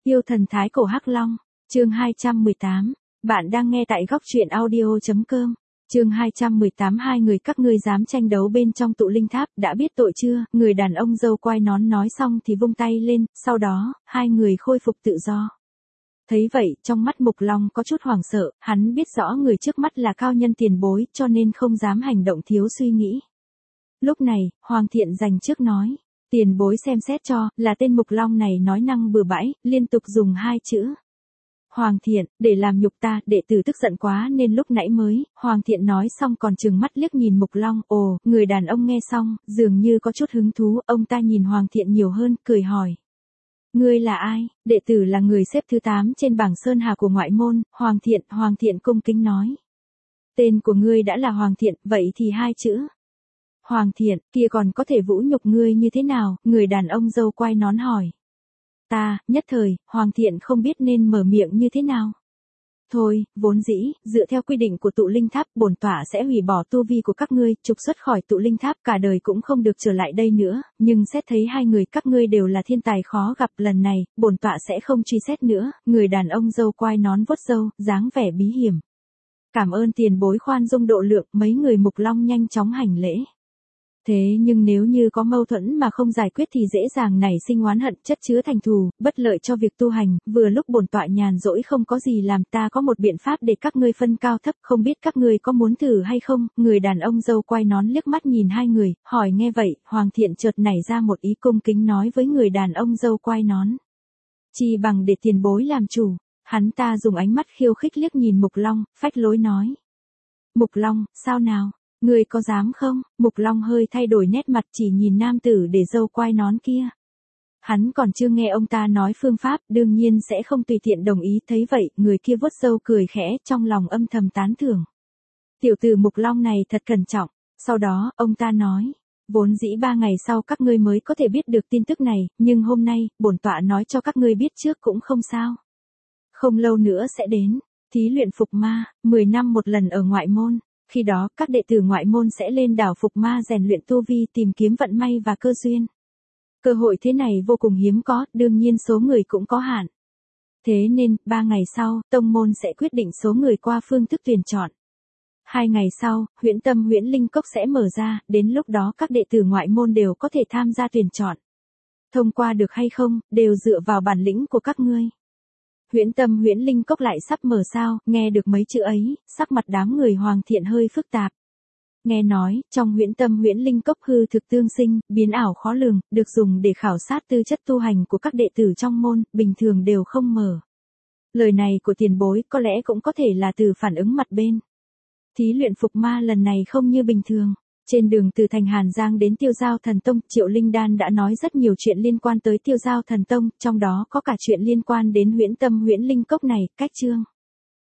Yêu thần thái cổ Hắc Long, chương 218. Bạn đang nghe tại góc truyện audio.com. Chương 218. Hai người các ngươi dám tranh đấu bên trong tụ linh tháp, đã biết tội chưa? Người đàn ông râu quai nón nói xong thì vung tay lên, sau đó, hai người khôi phục tự do. Thấy vậy, trong mắt Mục Long có chút hoảng sợ, hắn biết rõ người trước mắt là cao nhân tiền bối, cho nên không dám hành động thiếu suy nghĩ. Lúc này, Hoàng Thiện dành trước nói. Tiền bối xem xét cho, là tên Mục Long này nói năng bừa bãi, liên tục dùng hai chữ. Hoàng Thiện, để làm nhục ta, đệ tử tức giận quá nên lúc nãy mới, Hoàng Thiện nói xong còn trừng mắt liếc nhìn Mục Long, ồ, người đàn ông nghe xong, dường như có chút hứng thú, ông ta nhìn Hoàng Thiện nhiều hơn, cười hỏi. Ngươi là ai? Đệ tử là người xếp thứ 8 trên bảng Sơn Hà của ngoại môn, Hoàng Thiện cung kính nói. Tên của ngươi đã là Hoàng Thiện, vậy thì hai chữ. Hoàng Thiện, kia còn có thể vũ nhục ngươi như thế nào? Người đàn ông râu quai nón hỏi. Ta, nhất thời, Hoàng Thiện không biết nên mở miệng như thế nào. Thôi, vốn dĩ, dựa theo quy định của tụ linh tháp, bổn tọa sẽ hủy bỏ tu vi của các ngươi, trục xuất khỏi tụ linh tháp, cả đời cũng không được trở lại đây nữa, nhưng xét thấy hai người các ngươi đều là thiên tài khó gặp, lần này, bổn tọa sẽ không truy xét nữa. Người đàn ông râu quai nón vuốt râu, dáng vẻ bí hiểm. Cảm ơn tiền bối khoan dung độ lượng, mấy người Mục Long nhanh chóng hành lễ. Thế nhưng nếu như có mâu thuẫn mà không giải quyết thì dễ dàng nảy sinh oán hận, chất chứa thành thù, bất lợi cho việc tu hành, vừa lúc bổn tọa nhàn rỗi không có gì làm, ta có một biện pháp để các ngươi phân cao thấp, không biết các ngươi có muốn thử hay không? Người đàn ông râu quai nón liếc mắt nhìn hai người, hỏi. Nghe vậy, Hoàng Thiện chợt nảy ra một ý, cung kính nói với người đàn ông râu quai nón. Chi bằng để tiền bối làm chủ. Hắn ta dùng ánh mắt khiêu khích liếc nhìn Mục Long, phách lối nói. Mục Long, sao nào? Ngươi có dám không? Mục Long hơi thay đổi nét mặt, chỉ nhìn nam tử để râu quai nón kia. Hắn còn chưa nghe ông ta nói phương pháp, đương nhiên sẽ không tùy tiện đồng ý. Thấy vậy, người kia vuốt râu cười khẽ, trong lòng âm thầm tán thưởng. Tiểu tử Mục Long này thật cẩn trọng. Sau đó, ông ta nói. Vốn dĩ 3 ngày sau các ngươi mới có thể biết được tin tức này, nhưng hôm nay, bổn tọa nói cho các ngươi biết trước cũng không sao. Không lâu nữa sẽ đến. Thí luyện Phục Ma, 10 năm một lần ở ngoại môn. Khi đó, các đệ tử ngoại môn sẽ lên đảo Phục Ma rèn luyện tu vi, tìm kiếm vận may và cơ duyên. Cơ hội thế này vô cùng hiếm có, đương nhiên số người cũng có hạn. Thế nên, 3 ngày sau, tông môn sẽ quyết định số người qua phương thức tuyển chọn. 2 ngày sau, huyễn tâm huyễn linh cốc sẽ mở ra, đến lúc đó các đệ tử ngoại môn đều có thể tham gia tuyển chọn. Thông qua được hay không, đều dựa vào bản lĩnh của các ngươi. Huyễn tâm huyễn linh cốc lại sắp mở sao? Nghe được mấy chữ ấy, sắc mặt đám người Hoàng Thiện hơi phức tạp. Nghe nói, trong huyễn tâm huyễn linh cốc hư thực tương sinh, biến ảo khó lường, được dùng để khảo sát tư chất tu hành của các đệ tử trong môn, bình thường đều không mở. Lời này của tiền bối có lẽ cũng có thể là từ phản ứng mặt bên. Thí luyện Phục Ma lần này không như bình thường. Trên đường từ thành Hàn Giang đến Tiêu Giao Thần Tông, Triệu Linh Đan đã nói rất nhiều chuyện liên quan tới Tiêu Giao Thần Tông, trong đó có cả chuyện liên quan đến huyễn tâm huyễn linh cốc này. Cách chương